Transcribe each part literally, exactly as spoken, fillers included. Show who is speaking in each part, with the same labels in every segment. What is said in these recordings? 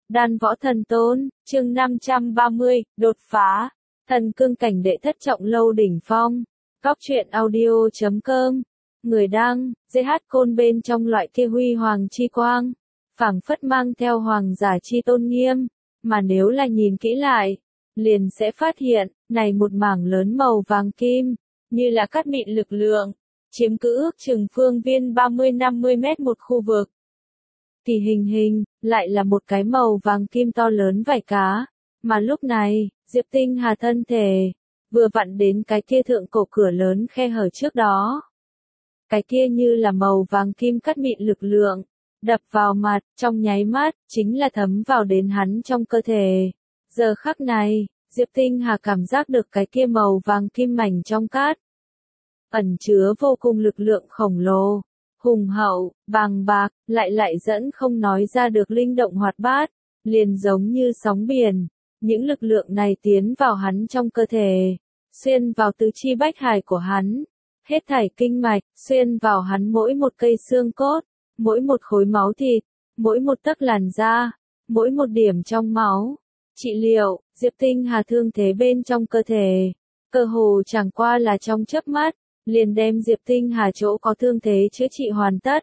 Speaker 1: Đan võ thần tôn, chương năm trăm ba mươi, đột phá. Thần cương cảnh đệ thất trọng lâu đỉnh phong. Góc truyện audio chấm com. Người đăng, giê hát Côn bên trong loại kia huy hoàng chi quang. Phảng phất mang theo hoàng giả chi tôn nghiêm. Mà nếu là nhìn kỹ lại, liền sẽ phát hiện, này một mảng lớn màu vàng kim, như là cát mịn lực lượng, chiếm cứ ước chừng phương viên ba mươi năm mươi mét một khu vực. Thì hình hình, lại là một cái màu vàng kim to lớn vảy cá, mà lúc này, Diệp Tinh Hà thân thể, vừa vặn đến cái kia thượng cổ cửa lớn khe hở trước đó. Cái kia như là màu vàng kim cát mịn lực lượng, đập vào mặt, trong nháy mắt, chính là thấm vào đến hắn trong cơ thể. Giờ khắc này, Diệp Tinh Hà cảm giác được cái kia màu vàng kim mảnh trong cát, ẩn chứa vô cùng lực lượng khổng lồ, hùng hậu, bàng bạc, lại lại dẫn không nói ra được linh động hoạt bát, liền giống như sóng biển. Những lực lượng này tiến vào hắn trong cơ thể, xuyên vào tứ chi bách hải của hắn, hết thảy kinh mạch, xuyên vào hắn mỗi một cây xương cốt, mỗi một khối máu thịt, mỗi một tấc làn da, mỗi một điểm trong máu. Trị liệu, Diệp Tinh Hà thương thế bên trong cơ thể, cơ hồ chẳng qua là trong chớp mắt, liền đem Diệp Tinh Hà chỗ có thương thế chữa trị hoàn tất.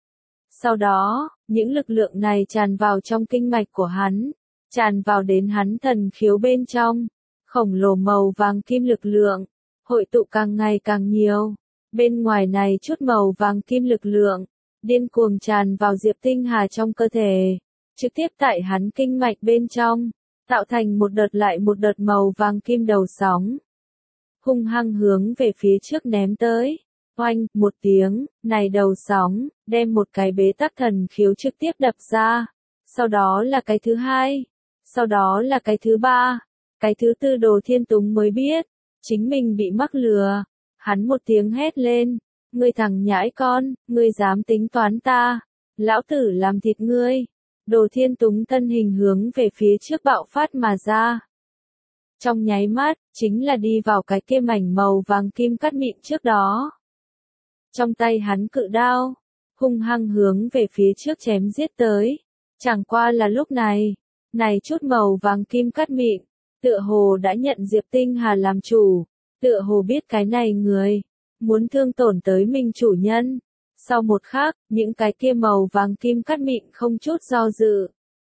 Speaker 1: Sau đó, những lực lượng này tràn vào trong kinh mạch của hắn, tràn vào đến hắn thần khiếu bên trong, khổng lồ màu vàng kim lực lượng, hội tụ càng ngày càng nhiều. Bên ngoài này chút màu vàng kim lực lượng, điên cuồng tràn vào Diệp Tinh Hà trong cơ thể, trực tiếp tại hắn kinh mạch bên trong, tạo thành một đợt lại một đợt màu vàng kim đầu sóng. Hung hăng hướng về phía trước ném tới. Oanh, một tiếng, này đầu sóng, đem một cái bế tắc thần khiếu trực tiếp đập ra. Sau đó là cái thứ hai. Sau đó là cái thứ ba. Cái thứ tư Đồ Thiên Túng mới biết. Chính mình bị mắc lừa. Hắn một tiếng hét lên. Ngươi thằng nhãi con, ngươi dám tính toán ta. Lão tử làm thịt ngươi. Đồ Thiên Túng thân hình hướng về phía trước bạo phát mà ra. Trong nháy mắt, chính là đi vào cái kia mảnh màu vàng kim cát mịn trước đó. Trong tay hắn cự đao, hung hăng hướng về phía trước chém giết tới. Chẳng qua là lúc này, này chút màu vàng kim cát mịn, tựa hồ đã nhận Diệp Tinh Hà làm chủ, tựa hồ biết cái này người, muốn thương tổn tới mình chủ nhân. Sau một khắc, những cái kia màu vàng kim cát mịn không chút do dự.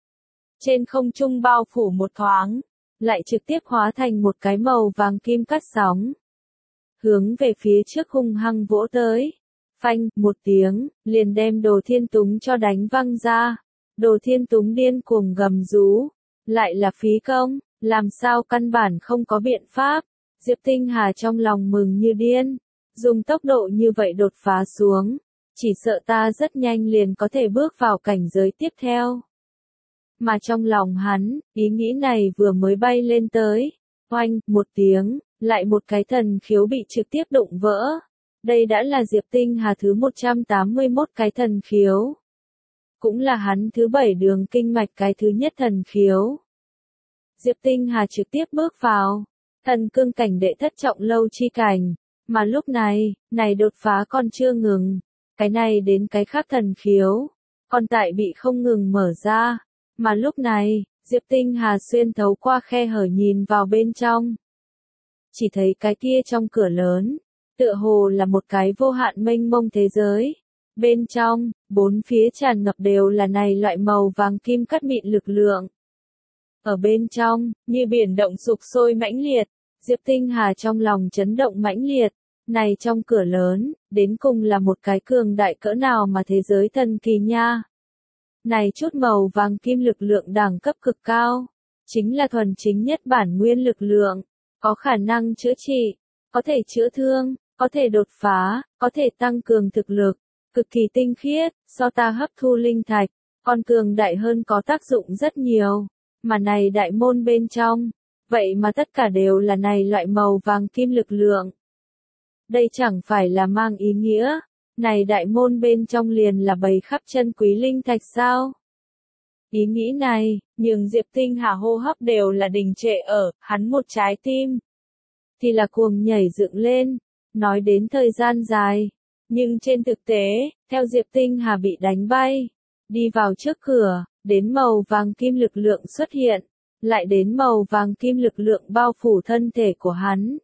Speaker 1: Trên không trung bao phủ một thoáng, lại trực tiếp hóa thành một cái màu vàng kim cát sóng. Hướng về phía trước hung hăng vỗ tới. Phanh, một tiếng, liền đem Đồ Thiên Túng cho đánh văng ra. Đồ Thiên Túng điên cuồng gầm rú. Lại là phí công, làm sao căn bản không có biện pháp. Diệp Tinh Hà trong lòng mừng như điên. Dùng tốc độ như vậy đột phá xuống. Chỉ sợ ta rất nhanh liền có thể bước vào cảnh giới tiếp theo. Mà trong lòng hắn, ý nghĩ này vừa mới bay lên tới. Oanh, một tiếng, lại một cái thần khiếu bị trực tiếp đụng vỡ. Đây đã là Diệp Tinh Hà thứ một trăm tám mươi mốt cái thần khiếu. Cũng là hắn thứ bảy đường kinh mạch cái thứ nhất thần khiếu. Diệp Tinh Hà trực tiếp bước vào. Thần cương cảnh đệ thất trọng lâu chi cảnh. Mà lúc này, này đột phá còn chưa ngừng. Cái này đến cái khác thần khiếu. Còn tại bị không ngừng mở ra. Mà lúc này, Diệp Tinh Hà xuyên thấu qua khe hở nhìn vào bên trong. Chỉ thấy cái kia trong cửa lớn, tựa hồ là một cái vô hạn mênh mông thế giới. Bên trong, bốn phía tràn ngập đều là này loại màu vàng kim cát mịn lực lượng. Ở bên trong, như biển động sục sôi mãnh liệt, Diệp Tinh Hà trong lòng chấn động mãnh liệt. Này trong cửa lớn, đến cùng là một cái cường đại cỡ nào mà thế giới thần kỳ nha. Này chút màu vàng kim lực lượng đẳng cấp cực cao, chính là thuần chính nhất bản nguyên lực lượng, có khả năng chữa trị, có thể chữa thương, có thể đột phá, có thể tăng cường thực lực, cực kỳ tinh khiết, so ta hấp thu linh thạch, còn cường đại hơn có tác dụng rất nhiều, mà này đại môn bên trong, vậy mà tất cả đều là này loại màu vàng kim lực lượng. Đây chẳng phải là mang ý nghĩa. Này đại môn bên trong liền là bầy khắp chân quý linh thạch sao? Ý nghĩ này, nhưng Diệp Tinh Hà hô hấp đều là đình trệ ở, hắn một trái tim. Thì là cuồng nhảy dựng lên, nói đến thời gian dài. Nhưng trên thực tế, theo Diệp Tinh Hà bị đánh bay, đi vào trước cửa, đến màu vàng kim lực lượng xuất hiện, lại đến màu vàng kim lực lượng bao phủ thân thể của hắn.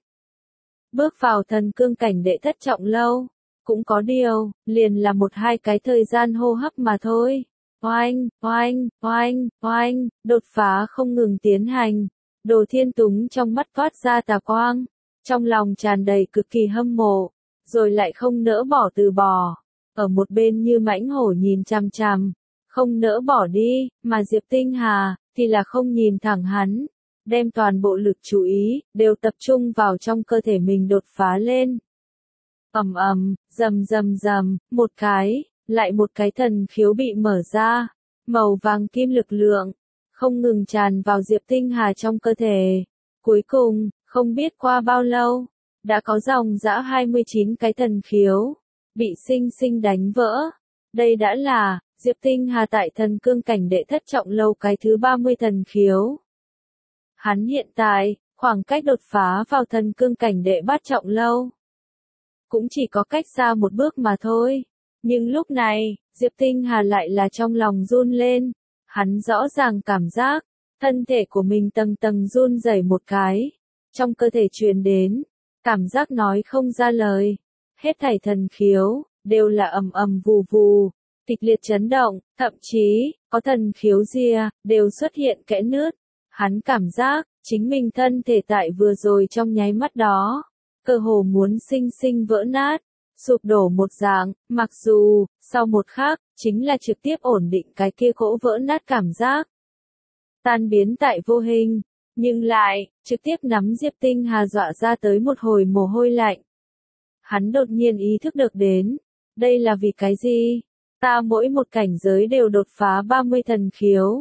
Speaker 1: Bước vào thần cương cảnh đệ thất trọng lâu, cũng có điều, liền là một hai cái thời gian hô hấp mà thôi. Oanh, oanh, oanh, oanh, đột phá không ngừng tiến hành. Đồ Thiên Túng trong mắt toát ra tà quang, trong lòng tràn đầy cực kỳ hâm mộ, rồi lại không nỡ bỏ từ bỏ. Ở một bên như mãnh hổ nhìn chằm chằm, không nỡ bỏ đi, mà Diệp Tinh Hà thì là không nhìn thẳng hắn, đem toàn bộ lực chú ý đều tập trung vào trong cơ thể mình đột phá lên. Ầm ầm, rầm rầm rầm, một cái, lại một cái thần khiếu bị mở ra, màu vàng kim lực lượng không ngừng tràn vào Diệp Tinh Hà trong cơ thể. Cuối cùng, không biết qua bao lâu, đã có dòng dã hai mươi chín cái thần khiếu bị sinh sinh đánh vỡ. Đây đã là Diệp Tinh Hà tại thần cương cảnh đệ thất trọng lâu cái thứ ba mươi thần khiếu. Hắn hiện tại, khoảng cách đột phá vào thần cương cảnh đệ bát trọng lâu, cũng chỉ có cách xa một bước mà thôi. Nhưng lúc này, Diệp Tinh Hà lại là trong lòng run lên. Hắn rõ ràng cảm giác, thân thể của mình tầng tầng run rẩy một cái. Trong cơ thể truyền đến, cảm giác nói không ra lời. Hết thảy thần khiếu, đều là ầm ầm vù vù, kịch liệt chấn động, thậm chí, có thần khiếu ria, đều xuất hiện kẽ nứt. Hắn cảm giác, chính mình thân thể tại vừa rồi trong nháy mắt đó, cơ hồ muốn sinh sinh vỡ nát, sụp đổ một dạng, mặc dù, sau một khắc, chính là trực tiếp ổn định cái kia cỗ vỡ nát cảm giác. Tan biến tại vô hình, nhưng lại, trực tiếp nắm Diệp Tinh Hà dọa ra tới một hồi mồ hôi lạnh. Hắn đột nhiên ý thức được đến, đây là vì cái gì? Ta mỗi một cảnh giới đều đột phá ba mươi thần khiếu.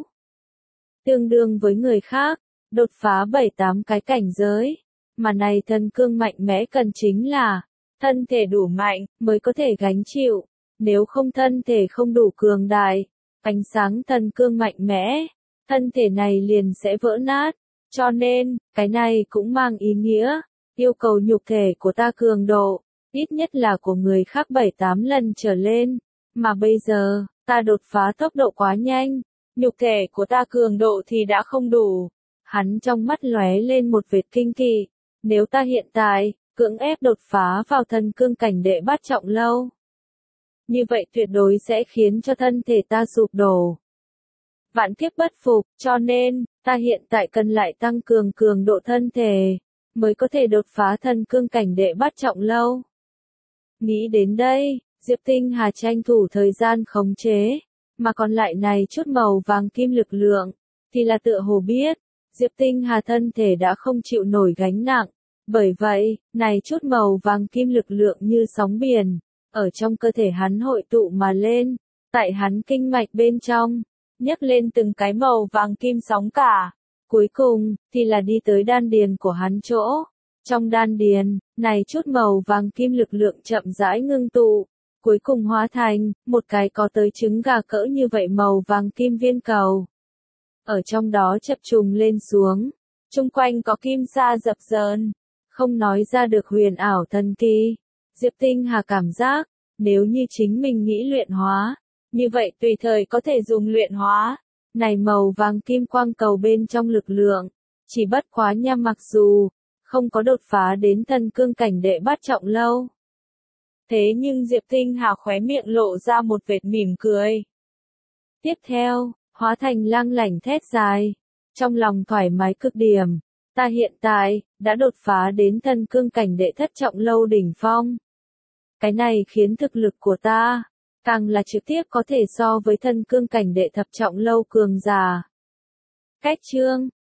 Speaker 1: Tương đương với người khác, đột phá bảy tám cái cảnh giới. Mà này thần cương mạnh mẽ cần chính là, thân thể đủ mạnh, mới có thể gánh chịu. Nếu không thân thể không đủ cường đại, ánh sáng thần cương mạnh mẽ, thân thể này liền sẽ vỡ nát. Cho nên, cái này cũng mang ý nghĩa, yêu cầu nhục thể của ta cường độ, ít nhất là của người khác bảy tám lần trở lên. Mà bây giờ, ta đột phá tốc độ quá nhanh, nhục thể của ta cường độ thì đã không đủ. Hắn trong mắt lóe lên một vệt kinh kỳ. Nếu ta hiện tại, cưỡng ép đột phá vào thần cương cảnh đệ bát trọng lâu, như vậy tuyệt đối sẽ khiến cho thân thể ta sụp đổ. Vạn kiếp bất phục, cho nên, ta hiện tại cần lại tăng cường cường độ thân thể, mới có thể đột phá thần cương cảnh đệ bát trọng lâu. Nghĩ đến đây, Diệp Tinh Hà tranh thủ thời gian khống chế, mà còn lại này chút màu vàng kim lực lượng, thì là tựa hồ biết, Diệp Tinh Hà thân thể đã không chịu nổi gánh nặng. Bởi vậy, này chút màu vàng kim lực lượng như sóng biển, ở trong cơ thể hắn hội tụ mà lên, tại hắn kinh mạch bên trong, nhấc lên từng cái màu vàng kim sóng cả. Cuối cùng, thì là đi tới đan điền của hắn chỗ. Trong đan điền, này chút màu vàng kim lực lượng chậm rãi ngưng tụ, cuối cùng hóa thành, một cái có tới trứng gà cỡ như vậy màu vàng kim viên cầu. Ở trong đó chập trùng lên xuống, chung quanh có kim sa dập dờn. Không nói ra được huyền ảo thần kỳ. Diệp Tinh Hà cảm giác, nếu như chính mình nghĩ luyện hóa, như vậy tùy thời có thể dùng luyện hóa. Này màu vàng kim quang cầu bên trong lực lượng, chỉ bất quá nha mặc dù, không có đột phá đến thần cương cảnh đệ bát trọng lâu. Thế nhưng Diệp Tinh Hà khóe miệng lộ ra một vệt mỉm cười. Tiếp theo, hóa thành lang lảnh thét dài, trong lòng thoải mái cực điểm. Ta hiện tại, đã đột phá đến thần cương cảnh đệ thất trọng lâu đỉnh phong. Cái này khiến thực lực của ta, càng là trực tiếp có thể so với thần cương cảnh đệ thập trọng lâu cường giả. Cách chương